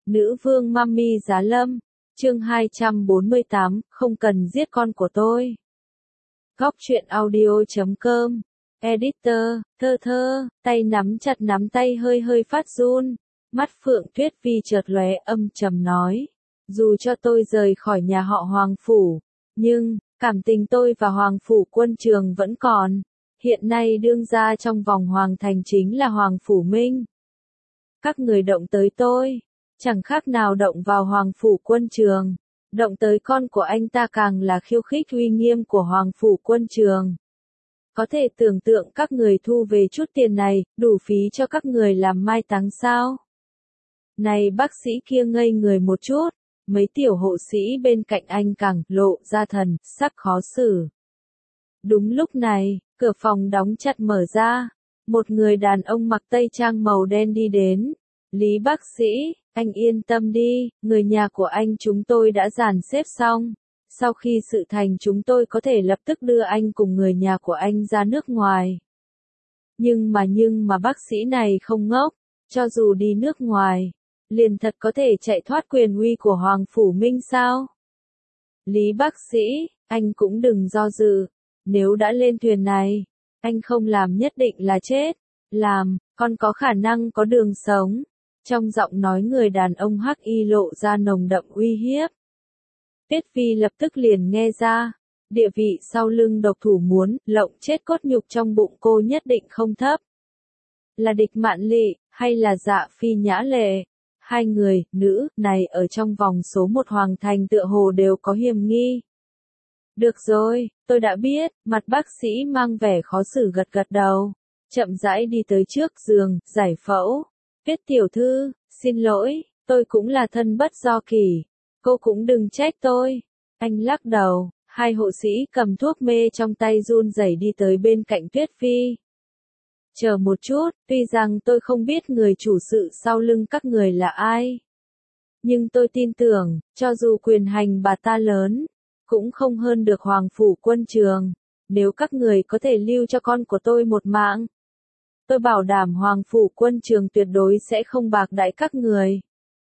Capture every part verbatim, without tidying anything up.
Nữ vương Mummy Giá Lâm, chương hai trăm bốn mươi tám, không cần giết con của tôi. Góc truyện audio chấm com, editor, thơ thơ, tay nắm chặt nắm tay hơi hơi phát run, mắt Phượng Tuyết Vi chợt lóe âm trầm nói, dù cho tôi rời khỏi nhà họ Hoàng Phủ, nhưng, cảm tình tôi và Hoàng Phủ Quân Trường vẫn còn, hiện nay đương gia trong vòng Hoàng Thành chính là Hoàng Phủ Minh. Các người động tới tôi, chẳng khác nào động vào Hoàng Phủ Quân Trường, động tới con của anh ta càng là khiêu khích uy nghiêm của Hoàng Phủ Quân Trường. Có thể tưởng tượng các người thu về chút tiền này, đủ phí cho các người làm mai táng sao? Này bác sĩ kia ngây người một chút, mấy tiểu hộ sĩ bên cạnh anh càng lộ ra thần sắc khó xử. Đúng lúc này, cửa phòng đóng chặt mở ra, một người đàn ông mặc tây trang màu đen đi đến. Lý bác sĩ, anh yên tâm đi, người nhà của anh chúng tôi đã dàn xếp xong. Sau khi sự thành chúng tôi có thể lập tức đưa anh cùng người nhà của anh ra nước ngoài. Nhưng mà nhưng mà bác sĩ này không ngốc, cho dù đi nước ngoài, liền thật có thể chạy thoát quyền uy của Hoàng Phủ Minh sao? Lý bác sĩ, anh cũng đừng do dự, nếu đã lên thuyền này, anh không làm nhất định là chết, làm, còn có khả năng có đường sống. Trong giọng nói người đàn ông hắc y lộ ra nồng đậm uy hiếp. Tuyết Vi lập tức liền nghe ra, địa vị sau lưng độc thủ muốn lộng chết cốt nhục trong bụng cô nhất định không thấp. Là Địch Mạn Lị, hay là Dạ Phi Nhã Lệ? Hai người, nữ, này ở trong vòng số một Hoàng Thành tựa hồ đều có hiểm nghi. Được rồi, tôi đã biết, mặt bác sĩ mang vẻ khó xử gật gật đầu, chậm rãi đi tới trước giường, giải phẫu. Tuyết tiểu thư, xin lỗi, tôi cũng là thân bất do kỳ, cô cũng đừng trách tôi. Anh lắc đầu, hai hộ sĩ cầm thuốc mê trong tay run rẩy đi tới bên cạnh Tuyết Vi. Chờ một chút, tuy rằng tôi không biết người chủ sự sau lưng các người là ai. Nhưng tôi tin tưởng, cho dù quyền hành bà ta lớn, cũng không hơn được Hoàng Phủ Quân Trường. Nếu các người có thể lưu cho con của tôi một mạng, tôi bảo đảm Hoàng Phủ Quân Trường tuyệt đối sẽ không bạc đãi các người.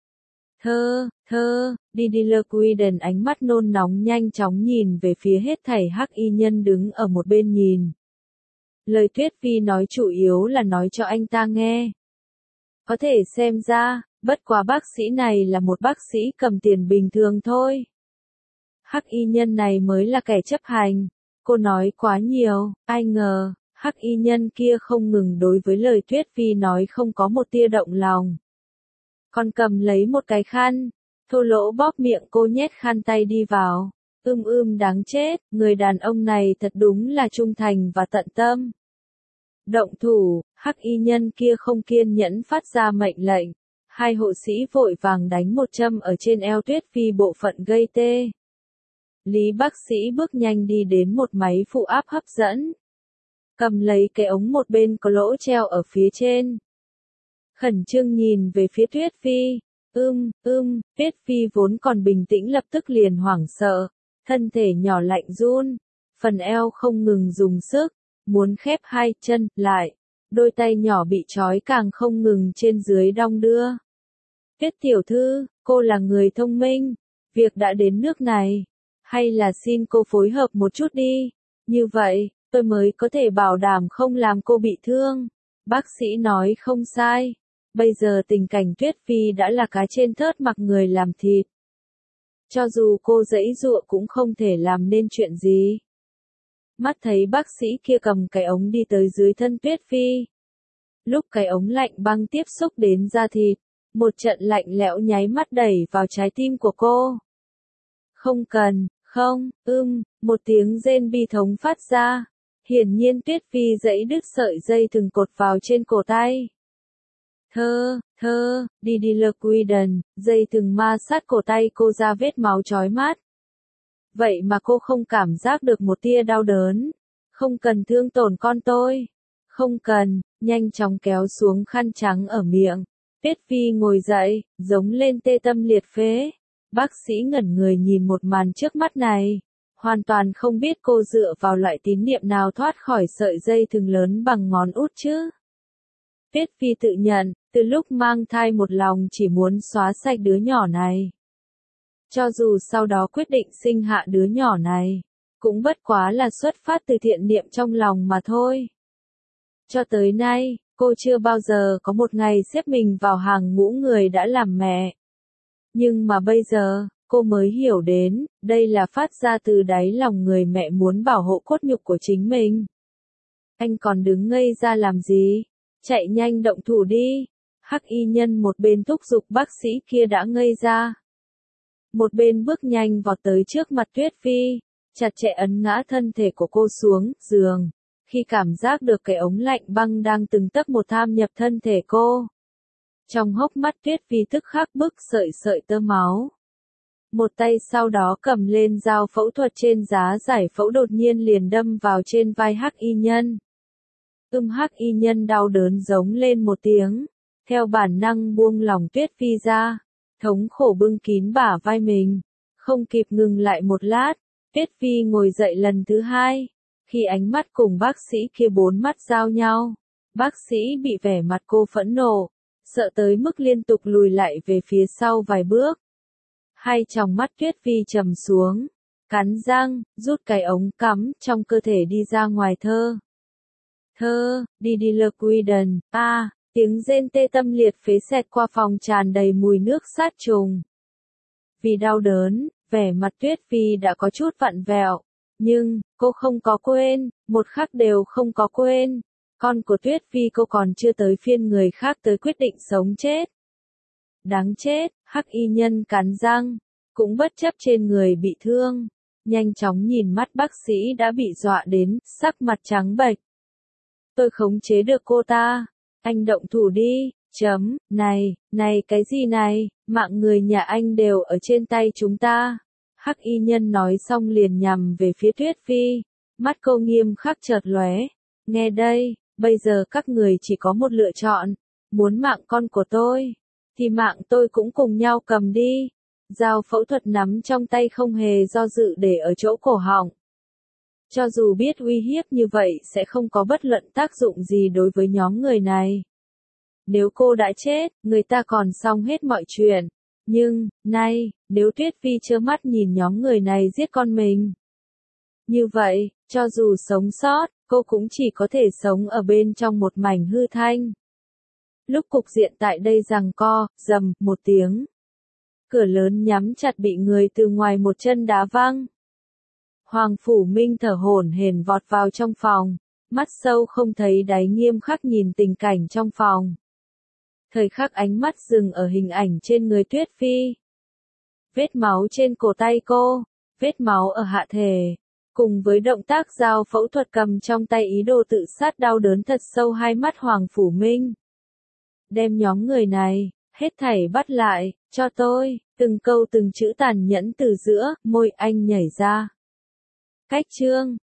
Thơ, thơ, Didier Quiden ánh mắt nôn nóng nhanh chóng nhìn về phía hết thảy hắc y nhân đứng ở một bên nhìn. Lời Tuyết Vi nói chủ yếu là nói cho anh ta nghe. Có thể xem ra, bất quá bác sĩ này là một bác sĩ cầm tiền bình thường thôi. Hắc y nhân này mới là kẻ chấp hành. Cô nói quá nhiều, ai ngờ. Hắc y nhân kia không ngừng đối với lời Tuyết Vi nói không có một tia động lòng. Còn cầm lấy một cái khăn, thô lỗ bóp miệng cô nhét khăn tay đi vào. Ưm ưm đáng chết, người đàn ông này thật đúng là trung thành và tận tâm. Động thủ, hắc y nhân kia không kiên nhẫn phát ra mệnh lệnh. Hai hộ sĩ vội vàng đánh một châm ở trên eo Tuyết Vi bộ phận gây tê. Lý bác sĩ bước nhanh đi đến một máy phụ áp hấp dẫn. Cầm lấy cái ống một bên có lỗ treo ở phía trên. Khẩn trương nhìn về phía Tuyết Vi. Ưm, ưm, Tuyết Vi vốn còn bình tĩnh lập tức liền hoảng sợ. Thân thể nhỏ lạnh run. Phần eo không ngừng dùng sức. Muốn khép hai chân lại. Đôi tay nhỏ bị trói càng không ngừng trên dưới đong đưa. Tuyết tiểu thư, cô là người thông minh. Việc đã đến nước này. Hay là xin cô phối hợp một chút đi. Như vậy, tôi mới có thể bảo đảm không làm cô bị thương. Bác sĩ nói không sai. Bây giờ tình cảnh Tuyết Vi đã là cá trên thớt mặc người làm thịt. Cho dù cô giãy giụa cũng không thể làm nên chuyện gì. Mắt thấy bác sĩ kia cầm cái ống đi tới dưới thân Tuyết Vi. Lúc cái ống lạnh băng tiếp xúc đến da thịt, một trận lạnh lẽo nháy mắt đẩy vào trái tim của cô. Không cần, không, ưm, một tiếng rên bi thống phát ra. Hiển nhiên Tuyết Vi giãy đứt sợi dây thừng cột vào trên cổ tay. Thơ, thơ, Didier Quiden, dây thừng ma sát cổ tay cô ra vết máu chói mắt. Vậy mà cô không cảm giác được một tia đau đớn. Không cần thương tổn con tôi. Không cần, nhanh chóng kéo xuống khăn trắng ở miệng. Tuyết Vi ngồi dậy, giống lên tê tâm liệt phế. Bác sĩ ngẩn người nhìn một màn trước mắt này. Hoàn toàn không biết cô dựa vào loại tín niệm nào thoát khỏi sợi dây thừng lớn bằng ngón út chứ. Tuyết Phi tự nhận, từ lúc mang thai một lòng chỉ muốn xóa sạch đứa nhỏ này. Cho dù sau đó quyết định sinh hạ đứa nhỏ này, cũng bất quá là xuất phát từ thiện niệm trong lòng mà thôi. Cho tới nay, cô chưa bao giờ có một ngày xếp mình vào hàng ngũ người đã làm mẹ. Nhưng mà bây giờ, cô mới hiểu đến, đây là phát ra từ đáy lòng người mẹ muốn bảo hộ cốt nhục của chính mình. Anh còn đứng ngây ra làm gì? Chạy nhanh động thủ đi. Hắc y nhân một bên thúc giục bác sĩ kia đã ngây ra. Một bên bước nhanh vào tới trước mặt Tuyết Phi, chặt chẽ ấn ngã thân thể của cô xuống giường. Khi cảm giác được cái ống lạnh băng đang từng tấc một tham nhập thân thể cô. Trong hốc mắt Tuyết Phi tức khắc bức sợi sợi tơ máu. Một tay sau đó cầm lên dao phẫu thuật trên giá giải phẫu đột nhiên liền đâm vào trên vai Hắc y nhân. Ưm Hắc y nhân đau đớn giống lên một tiếng, theo bản năng buông lỏng Tuyết Phi ra, thống khổ bưng kín bả vai mình, không kịp ngừng lại một lát, Tuyết Phi ngồi dậy lần thứ hai, khi ánh mắt cùng bác sĩ kia bốn mắt giao nhau, bác sĩ bị vẻ mặt cô phẫn nộ, sợ tới mức liên tục lùi lại về phía sau vài bước. Hai tròng mắt Tuyết Phi trầm xuống, cắn răng, rút cái ống cắm trong cơ thể đi ra ngoài thơ. Thơ, đi đi lơ quy đần, a, tiếng rên tê tâm liệt phế xẹt qua phòng tràn đầy mùi nước sát trùng. Vì đau đớn, vẻ mặt Tuyết Phi đã có chút vặn vẹo, nhưng, cô không có quên, một khắc đều không có quên. Con của Tuyết Phi cô còn chưa tới phiên người khác tới quyết định sống chết. Đáng chết, Hắc y nhân cắn răng, cũng bất chấp trên người bị thương, nhanh chóng nhìn mắt bác sĩ đã bị dọa đến, sắc mặt trắng bệch. Tôi khống chế được cô ta, anh động thủ đi, chấm, này, này cái gì này, mạng người nhà anh đều ở trên tay chúng ta. Hắc y nhân nói xong liền nhằm về phía Tuyết Phi, mắt cô nghiêm khắc chợt lóe, nghe đây, bây giờ các người chỉ có một lựa chọn, muốn mạng con của tôi, thì mạng tôi cũng cùng nhau cầm đi. Dao phẫu thuật nắm trong tay không hề do dự để ở chỗ cổ họng. Cho dù biết uy hiếp như vậy sẽ không có bất luận tác dụng gì đối với nhóm người này. Nếu cô đã chết, người ta còn xong hết mọi chuyện. Nhưng, nay, nếu Tuyết Phi trơ mắt nhìn nhóm người này giết con mình. Như vậy, cho dù sống sót, cô cũng chỉ có thể sống ở bên trong một mảnh hư thanh. Lúc cục diện tại đây giằng co, rầm, một tiếng. Cửa lớn nhắm chặt bị người từ ngoài một chân đá văng. Hoàng Phủ Minh thở hổn hển vọt vào trong phòng, mắt sâu không thấy đáy nghiêm khắc nhìn tình cảnh trong phòng. Thời khắc ánh mắt dừng ở hình ảnh trên người Tuyết Phi. Vết máu trên cổ tay cô, vết máu ở hạ thể, cùng với động tác dao phẫu thuật cầm trong tay ý đồ tự sát đau đớn thật sâu hai mắt Hoàng Phủ Minh. Đem nhóm người này, hết thảy bắt lại, cho tôi, từng câu từng chữ tàn nhẫn từ giữa, môi anh nhảy ra. Cách chương